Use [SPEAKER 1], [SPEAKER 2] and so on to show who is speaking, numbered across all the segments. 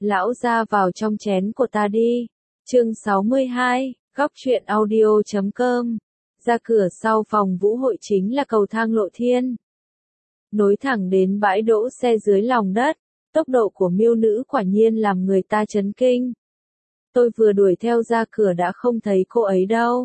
[SPEAKER 1] Lão ra vào trong chén của ta đi. Chương 62, góc truyện audio.com. Ra cửa sau phòng vũ hội chính là cầu thang lộ thiên, nối thẳng đến bãi đỗ xe dưới lòng đất. Tốc độ của miêu nữ quả nhiên làm người ta chấn kinh. Tôi vừa đuổi theo ra cửa đã không thấy cô ấy đâu.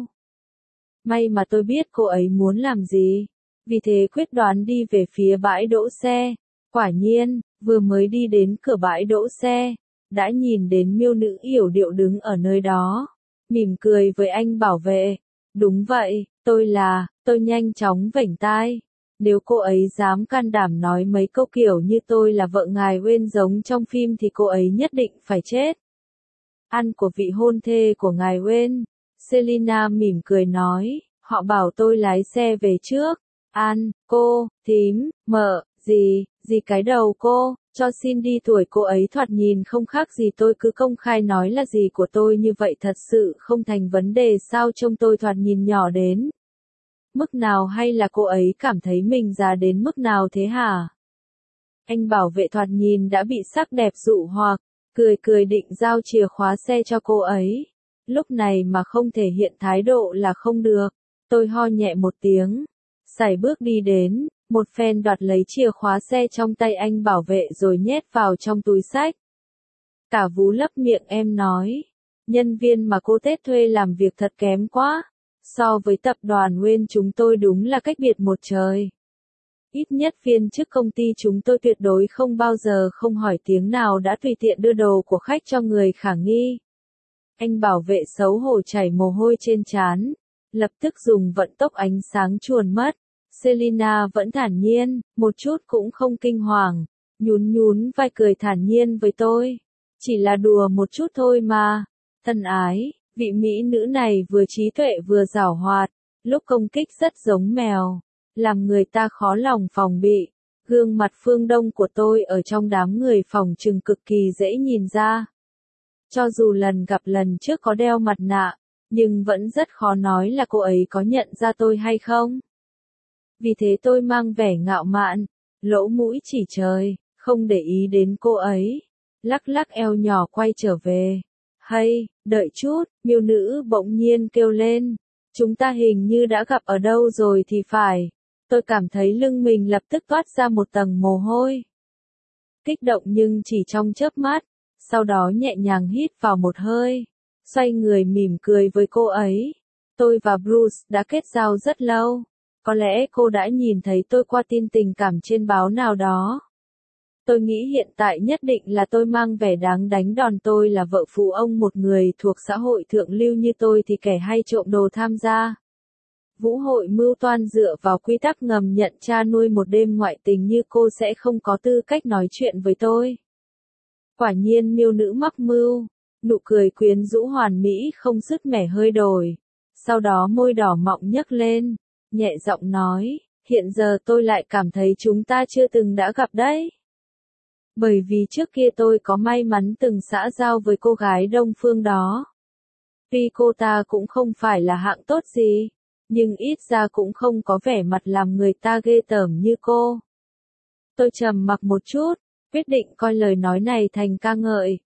[SPEAKER 1] May mà tôi biết cô ấy muốn làm gì, vì thế quyết đoán đi về phía bãi đỗ xe. Quả nhiên, vừa mới đi đến cửa bãi đỗ xe, đã nhìn đến miêu nữ yểu điệu đứng ở nơi đó, mỉm cười với anh bảo vệ. Đúng vậy, tôi nhanh chóng vểnh tai. Nếu cô ấy dám can đảm nói mấy câu kiểu như tôi là vợ ngài Wayne giống trong phim thì cô ấy nhất định phải chết. Ăn của vị hôn thê của ngài Wayne, Selina mỉm cười nói, họ bảo tôi lái xe về trước. An, cô, thím, mợ, gì cái đầu cô, cho xin đi tuổi cô ấy thoạt nhìn không khác gì tôi cứ công khai nói là gì của tôi như vậy thật sự không thành vấn đề sao trông tôi thoạt nhìn nhỏ đến mức nào hay là cô ấy cảm thấy mình già đến mức nào thế hả? Anh bảo vệ thoạt nhìn đã bị sắc đẹp dụ hoặc, cười định giao chìa khóa xe cho cô ấy. Lúc này mà không thể hiện thái độ là không được. Tôi ho nhẹ một tiếng, sải bước đi đến, một phen đoạt lấy chìa khóa xe trong tay anh bảo vệ rồi nhét vào trong túi xách. Cả vú lấp miệng em nói, nhân viên mà cô Tết thuê làm việc thật kém quá. So với tập đoàn Wayne chúng tôi đúng là cách biệt một trời. Ít nhất viên chức công ty chúng tôi tuyệt đối không bao giờ không hỏi tiếng nào đã tùy tiện đưa đồ của khách cho người khả nghi. Anh bảo vệ xấu hổ chảy mồ hôi trên trán, lập tức dùng vận tốc ánh sáng chuồn mất. Selina vẫn thản nhiên, một chút cũng không kinh hoàng, nhún vai cười thản nhiên với tôi. Chỉ là đùa một chút thôi mà. Thân ái. Vị mỹ nữ này vừa trí tuệ vừa giảo hoạt, lúc công kích rất giống mèo, làm người ta khó lòng phòng bị. Gương mặt phương Đông của tôi ở trong đám người phòng trừng cực kỳ dễ nhìn ra. Cho dù lần gặp lần trước có đeo mặt nạ, nhưng vẫn rất khó nói là cô ấy có nhận ra tôi hay không. Vì thế tôi mang vẻ ngạo mạn, lỗ mũi chỉ trời, không để ý đến cô ấy, lắc eo nhỏ quay trở về. Hay, đợi chút, miêu nữ bỗng nhiên kêu lên. Chúng ta hình như đã gặp ở đâu rồi thì phải. Tôi cảm thấy lưng mình lập tức toát ra một tầng mồ hôi. Kích động nhưng chỉ trong chớp mắt, sau đó nhẹ nhàng hít vào một hơi, xoay người mỉm cười với cô ấy. Tôi và Bruce đã kết giao rất lâu. Có lẽ cô đã nhìn thấy tôi qua tin tình cảm trên báo nào đó. Tôi nghĩ hiện tại nhất định là tôi mang vẻ đáng đánh đòn, tôi là vợ phụ ông một người thuộc xã hội thượng lưu như tôi thì kẻ hay trộm đồ tham gia. Vũ hội mưu toan dựa vào quy tắc ngầm nhận cha nuôi một đêm ngoại tình như cô sẽ không có tư cách nói chuyện với tôi. Quả nhiên miêu nữ mắc mưu, nụ cười quyến rũ hoàn mỹ không sứt mẻ hơi đổi. Sau đó môi đỏ mọng nhấc lên, nhẹ giọng nói, hiện giờ tôi lại cảm thấy chúng ta chưa từng đã gặp đấy. Bởi vì trước kia tôi có may mắn từng xã giao với cô gái Đông Phương đó. Tuy cô ta cũng không phải là hạng tốt gì, nhưng ít ra cũng không có vẻ mặt làm người ta ghê tởm như cô. Tôi trầm mặc một chút, quyết định coi lời nói này thành ca ngợi.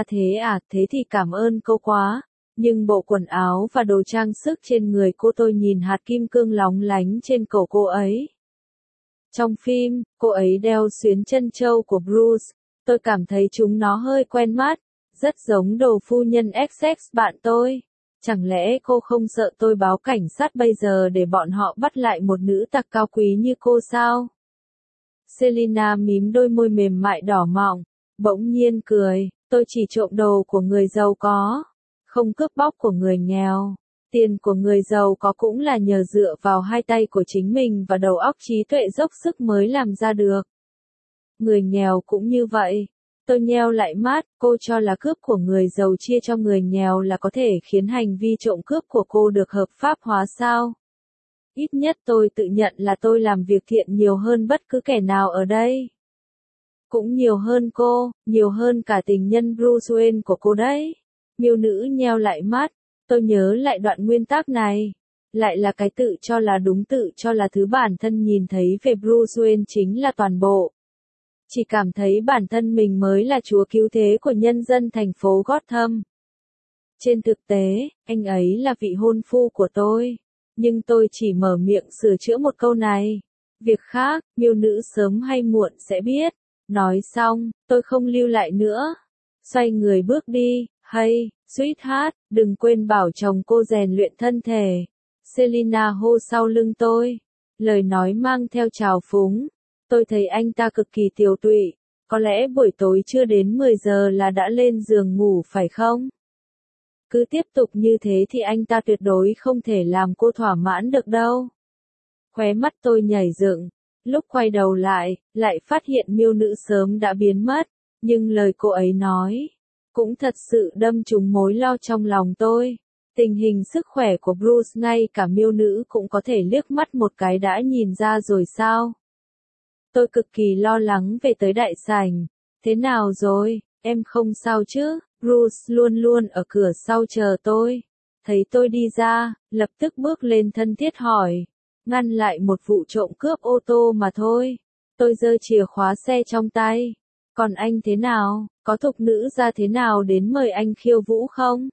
[SPEAKER 1] Thế thì cảm ơn cô quá. Nhưng bộ quần áo và đồ trang sức trên người cô, tôi nhìn hạt kim cương lóng lánh trên cổ cô ấy. Trong phim, cô ấy đeo xuyến chân châu của Bruce, tôi cảm thấy chúng nó hơi quen mắt, rất giống đồ phu nhân XX bạn tôi. Chẳng lẽ cô không sợ tôi báo cảnh sát bây giờ để bọn họ bắt lại một nữ tặc cao quý như cô sao? Selina mím đôi môi mềm mại đỏ mọng, bỗng nhiên cười, tôi chỉ trộm đồ của người giàu có, không cướp bóc của người nghèo. Tiền của người giàu có cũng là nhờ dựa vào hai tay của chính mình và đầu óc trí tuệ dốc sức mới làm ra được. Người nghèo cũng như vậy. Tôi nheo lại mắt, cô cho là cướp của người giàu chia cho người nghèo là có thể khiến hành vi trộm cướp của cô được hợp pháp hóa sao? Ít nhất tôi tự nhận là tôi làm việc thiện nhiều hơn bất cứ kẻ nào ở đây. Cũng nhiều hơn cô, nhiều hơn cả tình nhân Bruce Wayne của cô đấy. Miêu nữ nheo lại mắt. Tôi nhớ lại đoạn nguyên tắc này. Lại là cái tự cho là đúng, tự cho là thứ bản thân nhìn thấy về Bruce Wayne chính là toàn bộ. Chỉ cảm thấy bản thân mình mới là chúa cứu thế của nhân dân thành phố Gotham. Trên thực tế, anh ấy là vị hôn phu của tôi. Nhưng tôi chỉ mở miệng sửa chữa một câu này. Việc khác, miêu nữ sớm hay muộn sẽ biết. Nói xong, tôi không lưu lại nữa. Xoay người bước đi. Hey, sweetheart, đừng quên bảo chồng cô rèn luyện thân thể. Selina hô sau lưng tôi. Lời nói mang theo trào phúng. Tôi thấy anh ta cực kỳ tiều tụy. Có lẽ buổi tối chưa đến 10 giờ là đã lên giường ngủ phải không? Cứ tiếp tục như thế thì anh ta tuyệt đối không thể làm cô thỏa mãn được đâu. Khóe mắt tôi nhảy dựng. Lúc quay đầu lại phát hiện miêu nữ sớm đã biến mất. Nhưng lời cô ấy nói cũng thật sự đâm trúng mối lo trong lòng tôi. Tình hình sức khỏe của Bruce ngay cả miêu nữ cũng có thể liếc mắt một cái đã nhìn ra rồi sao? Tôi cực kỳ lo lắng về tới đại sảnh. Thế nào rồi, em không sao chứ? Bruce luôn luôn ở cửa sau chờ tôi. Thấy tôi đi ra, lập tức bước lên thân thiết hỏi. Ngăn lại một vụ trộm cướp ô tô mà thôi. Tôi giơ chìa khóa xe trong tay. Còn anh thế nào, có thục nữ ra thế nào đến mời anh khiêu vũ không?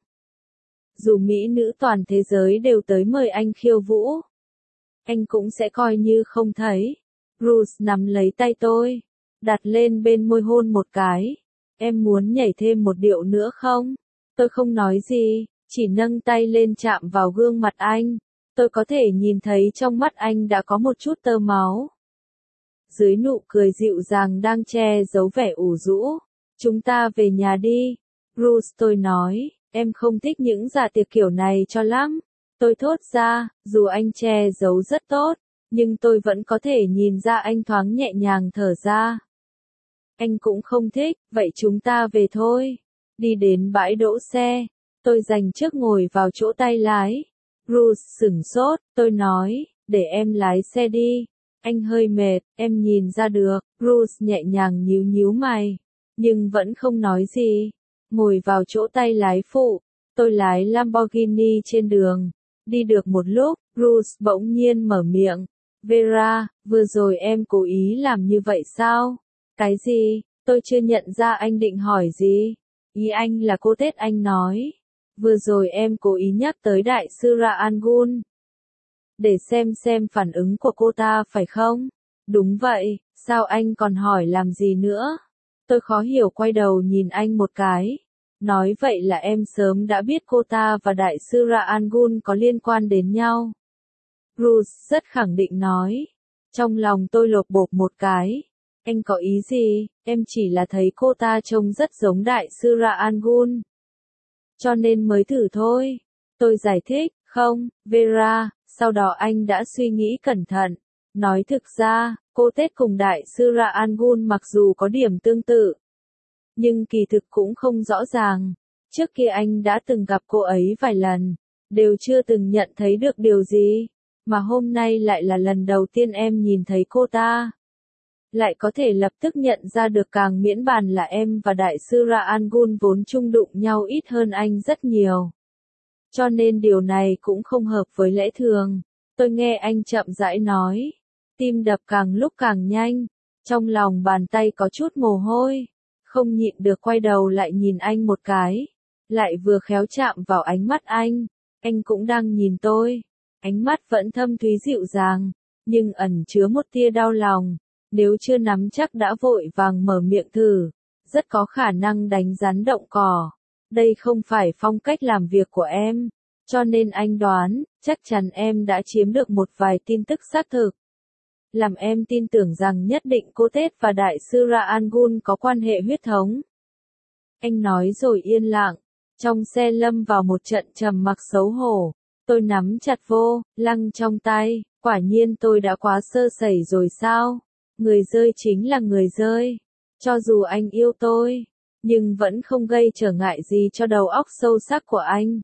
[SPEAKER 1] Dù mỹ nữ toàn thế giới đều tới mời anh khiêu vũ, anh cũng sẽ coi như không thấy. Bruce nắm lấy tay tôi, đặt lên bên môi hôn một cái. Em muốn nhảy thêm một điệu nữa không? Tôi không nói gì, chỉ nâng tay lên chạm vào gương mặt anh. Tôi có thể nhìn thấy trong mắt anh đã có một chút tơ máu. Dưới nụ cười dịu dàng đang che giấu vẻ ủ rũ. Chúng ta về nhà đi. Bruce, tôi nói, em không thích những dạ tiệc kiểu này cho lắm. Tôi thốt ra, dù anh che giấu rất tốt, nhưng tôi vẫn có thể nhìn ra anh thoáng nhẹ nhàng thở ra. Anh cũng không thích, vậy chúng ta về thôi. Đi đến bãi đỗ xe, tôi dành chiếc ngồi vào chỗ tay lái. Bruce sửng sốt, tôi nói, để em lái xe đi. Anh hơi mệt, em nhìn ra được. Bruce nhẹ nhàng nhíu nhíu mày, nhưng vẫn không nói gì. Ngồi vào chỗ tay lái phụ, tôi lái Lamborghini trên đường. Đi được một lúc, Bruce bỗng nhiên mở miệng. Vera, vừa rồi em cố ý làm như vậy sao? Cái gì? Tôi chưa nhận ra anh định hỏi gì. Ý anh là cô Tết anh nói. Vừa rồi em cố ý nhắc tới đại sư Ra An Gun. Để xem phản ứng của cô ta phải không? Đúng vậy, sao anh còn hỏi làm gì nữa? Tôi khó hiểu quay đầu nhìn anh một cái. Nói vậy là em sớm đã biết cô ta và đại sư Ra An Gun có liên quan đến nhau. Bruce rất khẳng định nói. Trong lòng tôi lột bột một cái. Anh có ý gì? Em chỉ là thấy cô ta trông rất giống đại sư Ra An Gun, cho nên mới thử thôi. Tôi giải thích, không, Vera, sau đó anh đã suy nghĩ cẩn thận. Nói thực ra, cô Tết cùng đại sư Ra An Gun mặc dù có điểm tương tự, nhưng kỳ thực cũng không rõ ràng. Trước kia anh đã từng gặp cô ấy vài lần, đều chưa từng nhận thấy được điều gì, mà hôm nay lại là lần đầu tiên em nhìn thấy cô ta. Lại có thể lập tức nhận ra được, càng miễn bàn là em và đại sư Ra An Gun vốn chung đụng nhau ít hơn anh rất nhiều. Cho nên điều này cũng không hợp với lẽ thường. Tôi nghe anh chậm rãi nói. Tim đập càng lúc càng nhanh. Trong lòng bàn tay có chút mồ hôi. Không nhịn được quay đầu lại nhìn anh một cái. Lại vừa khéo chạm vào ánh mắt anh. Anh cũng đang nhìn tôi. Ánh mắt vẫn thâm thúy dịu dàng, nhưng ẩn chứa một tia đau lòng. Nếu chưa nắm chắc đã vội vàng mở miệng thử, rất có khả năng đánh rắn động cỏ. Đây không phải phong cách làm việc của em, cho nên anh đoán, chắc chắn em đã chiếm được một vài tin tức xác thực. Làm em tin tưởng rằng nhất định cô Tết và đại sư Ra An Gun có quan hệ huyết thống. Anh nói rồi yên lặng, trong xe lâm vào một trận trầm mặc xấu hổ. Tôi nắm chặt vô lăng trong tay, quả nhiên tôi đã quá sơ sẩy rồi sao? Người rơi chính là người rơi. Cho dù anh yêu tôi, nhưng vẫn không gây trở ngại gì cho đầu óc sâu sắc của anh.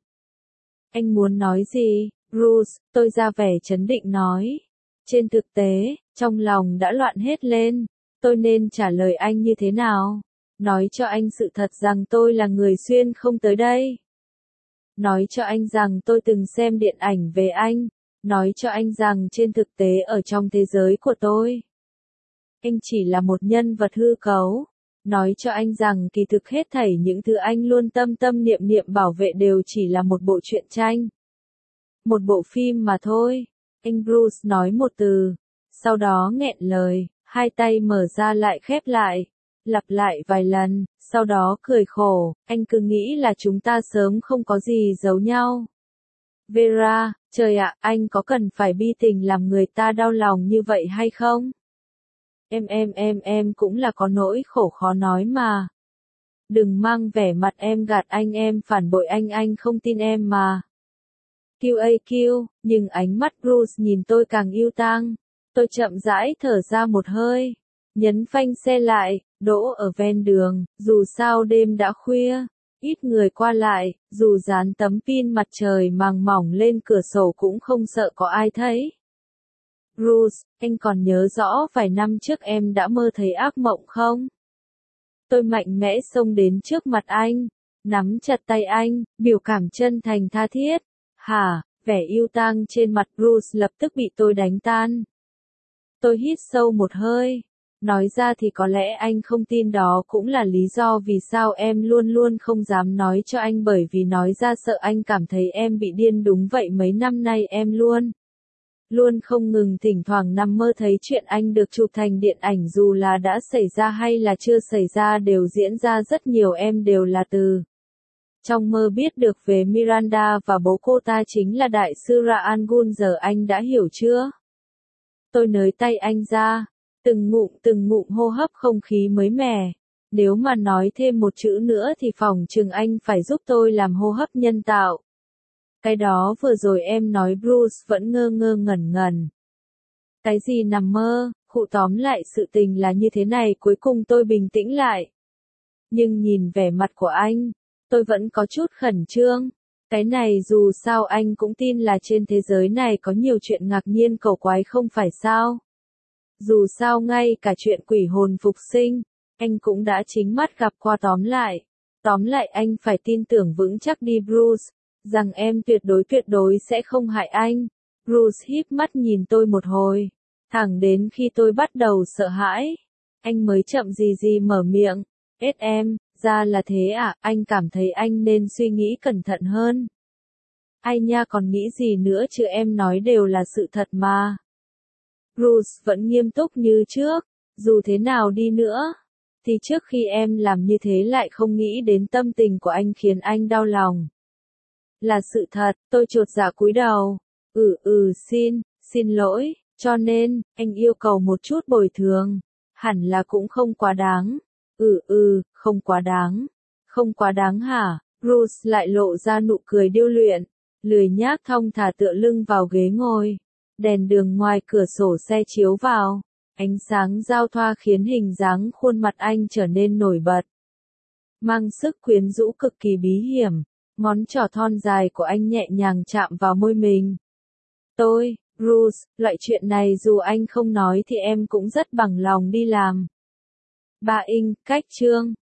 [SPEAKER 1] Anh muốn nói gì, Bruce? Tôi ra vẻ trấn định nói. Trên thực tế, trong lòng đã loạn hết lên. Tôi nên trả lời anh như thế nào? Nói cho anh sự thật rằng tôi là người xuyên không tới đây. Nói cho anh rằng tôi từng xem điện ảnh về anh. Nói cho anh rằng trên thực tế ở trong thế giới của tôi, Anh chỉ là một nhân vật hư cấu. Nói cho anh rằng kỳ thực hết thảy những thứ anh luôn tâm tâm niệm niệm bảo vệ đều chỉ là một bộ truyện tranh. Một bộ phim mà thôi. Anh Bruce nói một từ. Sau đó nghẹn lời, hai tay mở ra lại khép lại. Lặp lại vài lần, sau đó cười khổ, anh cứ nghĩ là chúng ta sớm không có gì giấu nhau. Vera, trời ạ, anh có cần phải bi tình làm người ta đau lòng như vậy hay không? Em cũng là có nỗi khổ khó nói mà. Đừng mang vẻ mặt em gạt anh, em phản bội anh không tin em mà. QAQ, nhưng ánh mắt Bruce nhìn tôi càng yêu tang. Tôi chậm rãi thở ra một hơi, nhấn phanh xe lại, đỗ ở ven đường, dù sao đêm đã khuya, ít người qua lại, dù dán tấm pin mặt trời màng mỏng lên cửa sổ cũng không sợ có ai thấy. Bruce, anh còn nhớ rõ vài năm trước em đã mơ thấy ác mộng không? Tôi mạnh mẽ xông đến trước mặt anh, nắm chặt tay anh, biểu cảm chân thành tha thiết. Hả, vẻ yêu tang trên mặt Bruce lập tức bị tôi đánh tan. Tôi hít sâu một hơi. Nói ra thì có lẽ anh không tin, đó cũng là lý do vì sao em luôn luôn không dám nói cho anh, bởi vì nói ra sợ anh cảm thấy em bị điên. Đúng vậy, mấy năm nay em luôn không ngừng thỉnh thoảng nằm mơ thấy chuyện anh được chụp thành điện ảnh, dù là đã xảy ra hay là chưa xảy ra đều diễn ra rất nhiều, em đều là từ trong mơ biết được về Miranda và bố cô ta chính là đại sư Ra Al Ghul, giờ anh đã hiểu chưa? Tôi nới tay anh ra, từng ngụm hô hấp không khí mới mẻ. Nếu mà nói thêm một chữ nữa thì phỏng chừng anh phải giúp tôi làm hô hấp nhân tạo. Cái đó vừa rồi em nói. Bruce vẫn ngơ ngẩn ngẩn. Cái gì nằm mơ, khụ tóm lại sự tình là như thế này. Cuối cùng tôi bình tĩnh lại. Nhưng nhìn vẻ mặt của anh, tôi vẫn có chút khẩn trương. Cái này dù sao anh cũng tin là trên thế giới này có nhiều chuyện ngạc nhiên cầu quái không phải sao? Dù sao ngay cả chuyện quỷ hồn phục sinh, anh cũng đã chính mắt gặp qua. Tóm lại anh phải tin tưởng vững chắc đi Bruce, rằng em tuyệt đối sẽ không hại anh. Bruce híp mắt nhìn tôi một hồi, thẳng đến khi tôi bắt đầu sợ hãi, anh mới chậm gì mở miệng. Em, ra là thế à, anh cảm thấy anh nên suy nghĩ cẩn thận hơn. Ai nha, còn nghĩ gì nữa chứ, em nói đều là sự thật mà. Bruce vẫn nghiêm túc như trước, dù thế nào đi nữa, thì trước khi em làm như thế lại không nghĩ đến tâm tình của anh khiến anh đau lòng. Là sự thật, tôi chột dạ cúi đầu. Xin lỗi, cho nên, anh yêu cầu một chút bồi thường. Hẳn là cũng không quá đáng. Không quá đáng hả? Bruce lại lộ ra nụ cười điêu luyện, lười nhác thong thả tựa lưng vào ghế ngồi. Đèn đường ngoài cửa sổ xe chiếu vào, ánh sáng giao thoa khiến hình dáng khuôn mặt anh trở nên nổi bật, mang sức quyến rũ cực kỳ bí hiểm. Ngón trỏ thon dài của anh nhẹ nhàng chạm vào môi mình. Bruce, loại chuyện này dù anh không nói thì em cũng rất bằng lòng đi làm. Cách chương